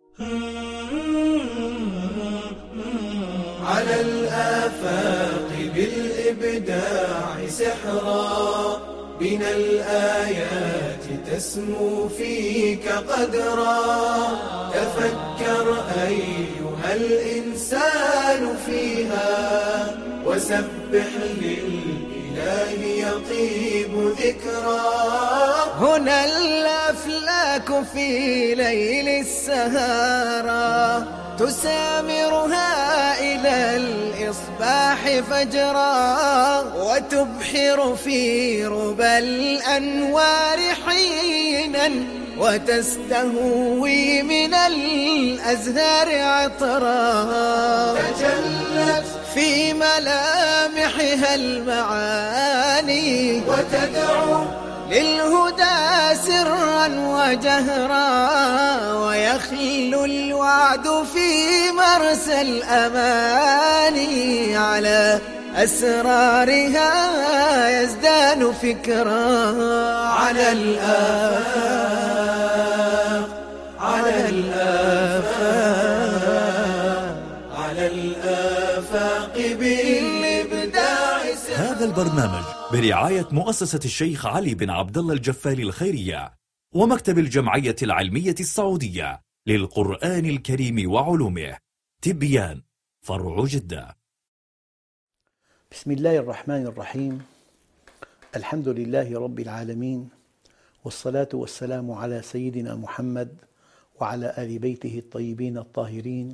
على الآفاق بالإبداع سحرا، من الآيات تسمو فيك قدرا. تفكر أيها الإنسان فيها، وسبح للإله يطيب ذكرا. هنا الأفلاك في ليل السهارة، تسامرها إلى الإصباح فجرا، وتبحر في ربى الأنوار حينا، وتستهوي من الأزهار عطرا. تجلت في ملامحها المعاني، وتدعو للهدى سرا وجهرا، ويخلو الوعد في مرسى الأماني، على أسرارها يزدان فكرا. على الآفاق، على الآفاق، على الآفاق بالإبداع. هذا البرنامج برعاية مؤسسة الشيخ علي بن عبد الله الجفاري الخيرية ومكتب الجمعية العلمية السعودية للقرآن الكريم وعلومه، تبيان، فرع جدة. بسم الله الرحمن الرحيم. الحمد لله رب العالمين، والصلاة والسلام على سيدنا محمد وعلى آل بيته الطيبين الطاهرين،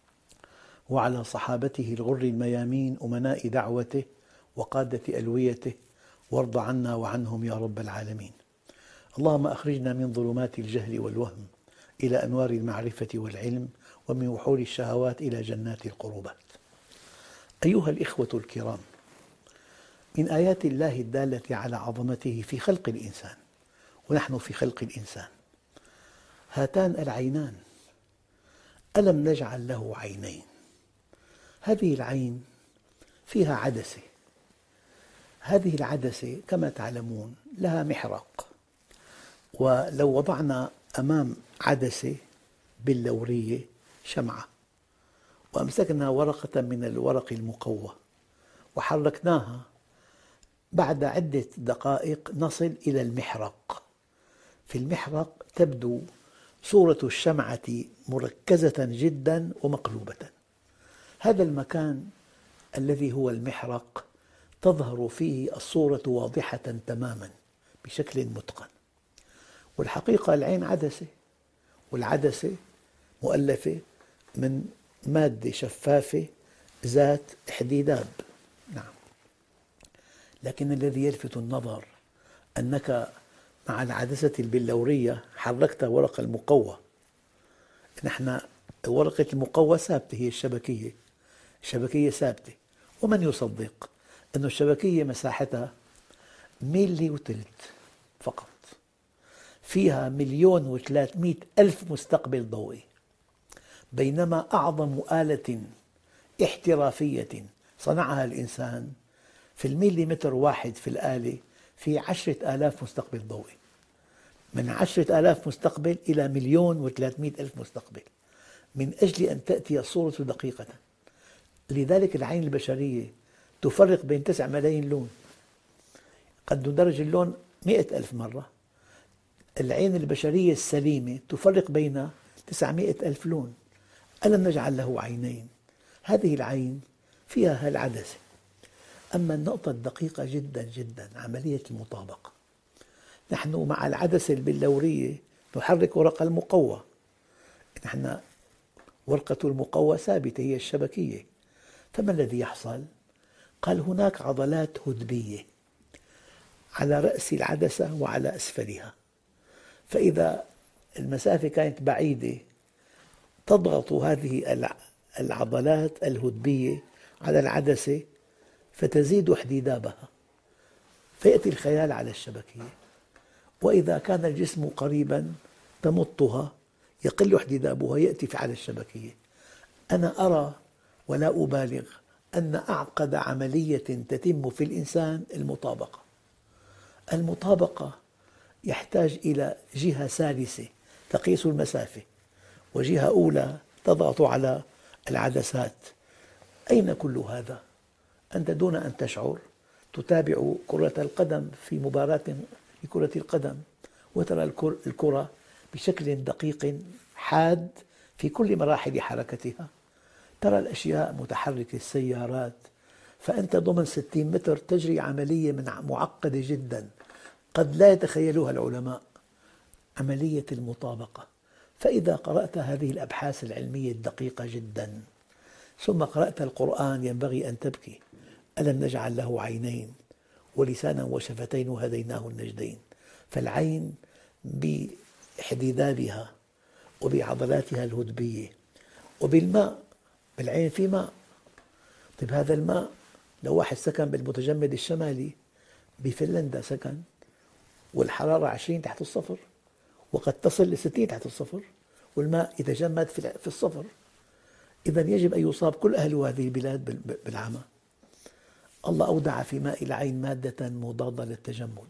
وعلى صحابته الغر الميامين أمناء دعوته وقادة ألويته، وارض عنا وعنهم يا رب العالمين. اللهم أخرجنا من ظلمات الجهل والوهم إلى أنوار المعرفة والعلم، ومن وحول الشهوات إلى جنات القربات. أيها الإخوة الكرام، من آيات الله الدالة على عظمته في خلق الإنسان، ونحن في خلق الإنسان، هاتان العينان. ألم نجعل له عينين؟ هذه العين فيها عدسة، هذه العدسة كما تعلمون لها محرق، ولو وضعنا أمام عدسة بلورية شمعة، وأمسكنا ورقة من الورق المقوى وحركناها، بعد عدة دقائق نصل إلى المحرق. في المحرق تبدو صورة الشمعة مركزة جدا ومقلوبة. هذا المكان الذي هو المحرق تظهر فيه الصورة واضحة تماما بشكل متقن. والحقيقة العين عدسة، والعدسة مؤلفة من مادة شفافة ذات احتداب. نعم، لكن الذي يلفت النظر أنك مع العدسة البلورية حركت ورق المقوى. نحن ورقة المقوى ثابتة، هي الشبكية ثابتة، ومن يصدق أن الشبكية مساحتها ميلي وثلث فقط، فيها 1,300,000 مستقبل ضوئي، بينما أعظم آلة احترافية صنعها الإنسان في المليمتر واحد في الآلة في 10,000 مستقبل ضوئي، من 10,000 مستقبل إلى 1,300,000 مستقبل، من أجل أن تأتي الصورة دقيقة. لذلك العين البشرية تفرق بين 9 ملايين لون، قد ندرج اللون 100,000 مرة. العين البشرية السليمة تفرق بين 900,000 لون. ألم نجعل له عينين؟ هذه العين فيها العدسة. أما النقطة الدقيقة جدا جدا عملية المطابقة. نحن مع العدسة البلورية نحرك ورق المقوى، نحن ورقة المقوى ثابتة، هي الشبكية. فما الذي يحصل؟ قال هناك عضلات هدبية على رأس العدسة وعلى أسفلها، فإذا المسافة كانت بعيدة تضغط هذه العضلات الهدبية على العدسة فتزيد احتدابها، فيأتي الخيال على الشبكية. وإذا كان الجسم قريبا تمطها يقل احتدابها، يأتي على الشبكية. أنا أرى ولا أبالغ أن أعقد عملية تتم في الإنسان المطابقة. المطابقة يحتاج إلى جهة ثالثة تقيس المسافة، وجهة أولى تضغط على العدسات. أين كل هذا؟ أنت دون أن تشعر تتابع كرة القدم في مباراة لكرة القدم، وترى الكرة بشكل دقيق حاد في كل مراحل حركتها، ترى الأشياء متحركة، السيارات، فأنت ضمن 60 متر تجري عملية معقدة جدا قد لا يتخيلها العلماء، عملية المطابقة. فإذا قرأت هذه الأبحاث العلمية الدقيقة جدا ثم قرأت القرآن ينبغي أن تبكي. ألم نجعل له عينين ولسانا وشفتين وهديناه النجدين. فالعين باحتدابها وبعضلاتها الهدبية وبالماء، بالعين في ماء. طيب هذا الماء لو واحد سكن بالمتجمد الشمالي بفنلندا سكن والحرارة 20 تحت الصفر وقد تصل ل60 تحت الصفر والماء يتجمد في الصفر، إذا يجب أن يصاب كل أهل هذه البلاد بالعمى. الله أودع في ماء العين مادة مضادة للتجمد.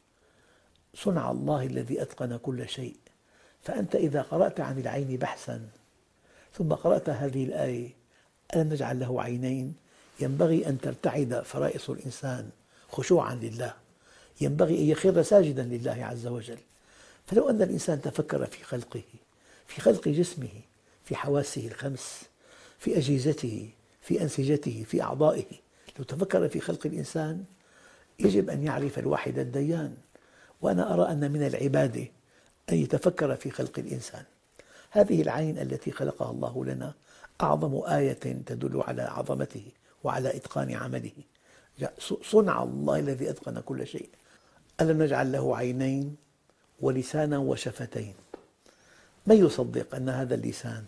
صنع الله الذي أتقن كل شيء. فأنت إذا قرأت عن العين بحثا ثم قرأت هذه الآية ألم نجعل له عينين، ينبغي أن ترتعد فرائص الإنسان خشوعا لله، ينبغي أن يخر ساجدا لله عز وجل. فلو أن الإنسان تفكر في خلقه، في خلق جسمه، في حواسه الخمس، في أجهزته، في أنسجته، في أعضائه، لو تفكر في خلق الإنسان يجب أن يعرف الواحد الديان. وأنا أرى أن من العبادة أن يتفكر في خلق الإنسان. هذه العين التي خلقها الله لنا أعظم آية تدل على عظمته وعلى إتقان عمله. صنع الله الذي أتقن كل شيء. ألم نجعل له عينين ولسانا وشفتين. من يصدق أن هذا اللسان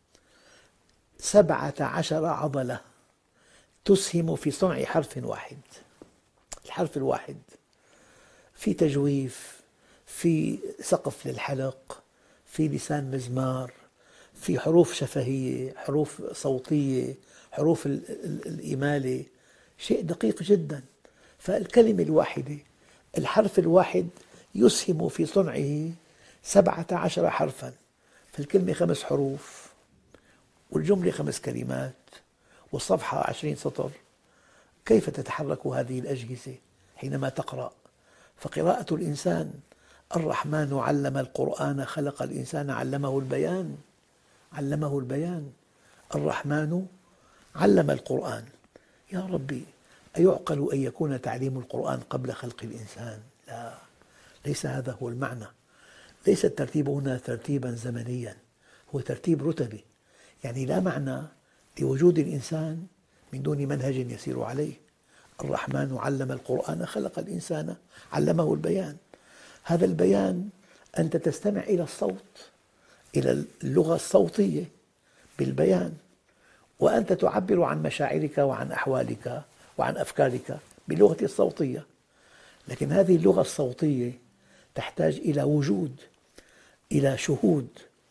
17 عضلة تسهم في صنع حرف واحد؟ الحرف الواحد في تجويف، في سقف للحلق، في لسان مزمار، في حروف شفهية، حروف صوتية، حروف الإمالة، شيء دقيق جدا. فالكلمة الواحدة، الحرف الواحد يسهم في صنعه 17 حرفا. فالكلمة 5 حروف والجملة 5 كلمات والصفحة 20 سطر. كيف تتحرك هذه الأجهزة حينما تقرأ؟ فقراءة الإنسان، الرحمن علم القرآن خلق الإنسان علمه البيان، علمه البيان. الرحمن علم القرآن. يا ربي، أيعقل أن يكون تعليم القرآن قبل خلق الإنسان؟ لا، ليس هذا هو المعنى. ليس الترتيب هنا ترتيبا زمنيا، هو ترتيب رتبي. يعني لا معنى لوجود الإنسان من دون منهج يسير عليه. الرحمن علم القرآن خلق الإنسان علمه البيان. هذا البيان أنت تستمع إلى الصوت، إلى اللغة الصوتية بالبيان، وأنت تعبر عن مشاعرك وعن أحوالك وعن أفكارك باللغة الصوتية. لكن هذه اللغة الصوتية تحتاج إلى وجود، إلى شهود.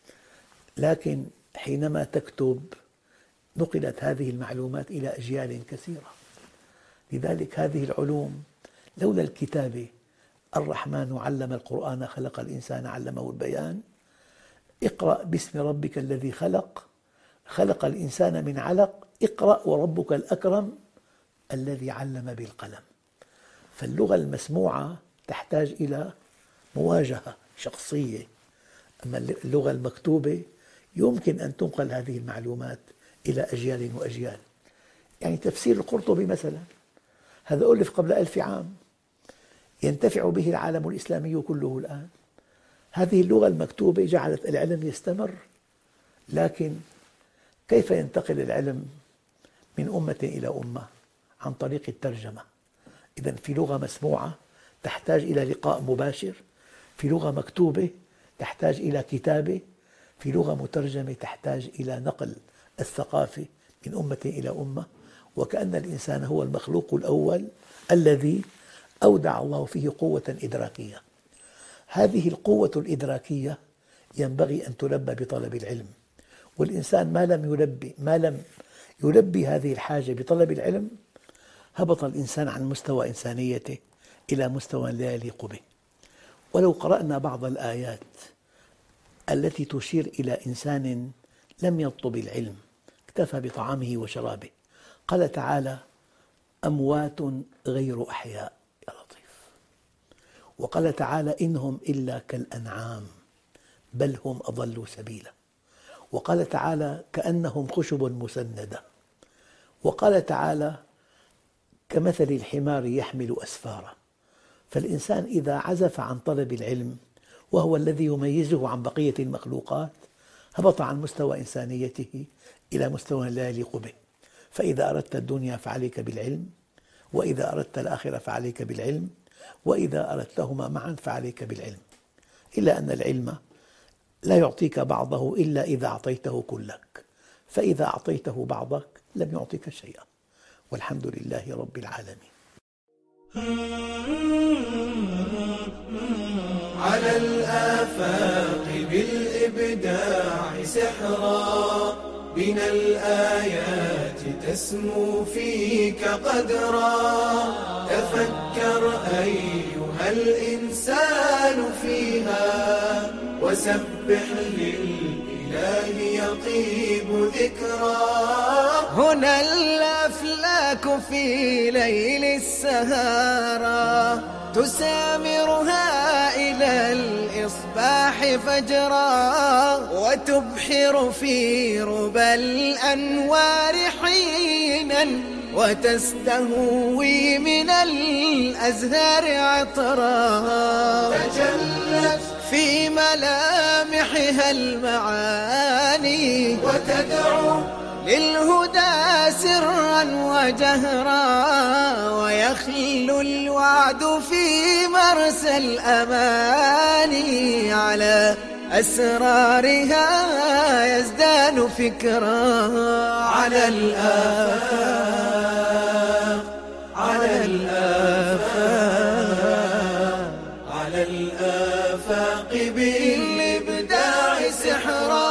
لكن حينما تكتب نقلت هذه المعلومات إلى أجيال كثيرة. لذلك هذه العلوم لولا الكتابة، الرحمن علم القرآن خلق الإنسان علمه البيان. اقرأ باسم ربك الذي خلق، خلق الإنسان من علق، اقرأ وربك الأكرم الذي علم بالقلم. فاللغة المسموعة تحتاج إلى مواجهة شخصية، أما اللغة المكتوبة يمكن أن تنقل هذه المعلومات إلى أجيال وأجيال. يعني تفسير القرطبي مثلا، هذا ألف قبل 1000 عام، ينتفع به العالم الإسلامي كله الآن. هذه اللغة المكتوبة جعلت العلم يستمر. لكن كيف ينتقل العلم من أمة إلى أمة؟ عن طريق الترجمة. إذن في لغة مسموعة تحتاج إلى لقاء مباشر، في لغة مكتوبة تحتاج إلى كتابة، في لغة مترجمة تحتاج إلى نقل الثقافة من أمة إلى أمة. وكأن الإنسان هو المخلوق الأول الذي أودع الله فيه قوة إدراكية. هذه القوة الإدراكية ينبغي أن تلبى بطلب العلم، والإنسان ما لم يلبي هذه الحاجة بطلب العلم هبط الإنسان عن مستوى إنسانيته إلى مستوى لا يليق به. ولو قرأنا بعض الآيات التي تشير إلى إنسان لم يطلب العلم، اكتفى بطعامه وشرابه. قال تعالى: أموات غير أحياء، يا لطيف. وقال تعالى: إنهم إلا كالأنعام بل هم أضلوا سبيلا. وقال تعالى: كأنهم خشب مسندة. وقال تعالى: كمثل الحمار يحمل أسفارا. فالإنسان إذا عزف عن طلب العلم، وهو الذي يميزه عن بقية المخلوقات، هبط عن مستوى إنسانيته إلى مستوى لا يليق به. فإذا أردت الدنيا فعليك بالعلم، وإذا أردت الآخرة فعليك بالعلم، وإذا أردتهما معا فعليك بالعلم. إلا أن العلم لا يعطيك بعضه إلا إذا أعطيته كلك، فإذا أعطيته بعضك لم يعطيك شيئا. والحمد لله رب العالمين. على الآفاق بالإبداع سحرا، من الآيات تسمو فيك قدرا. تفكر أيها الإنسان فيها، وسبح للإله يطيب ذكرا. هنا الأفلاك في ليل السهارى، تسامرها إلى الإصباح فجرا، وتبحر في ربى الأنوار حينا، وتستهوي من الأزهار عطرا. تجلت في ملامحها المعاني، وتدعو للهدى سرا وجهرا، ويخلو الوعد في مرسى الأماني، على أسرارها يزدان فكرا. على الآفاق، على الآفاق، على الآفاق بالإبداع سحرا.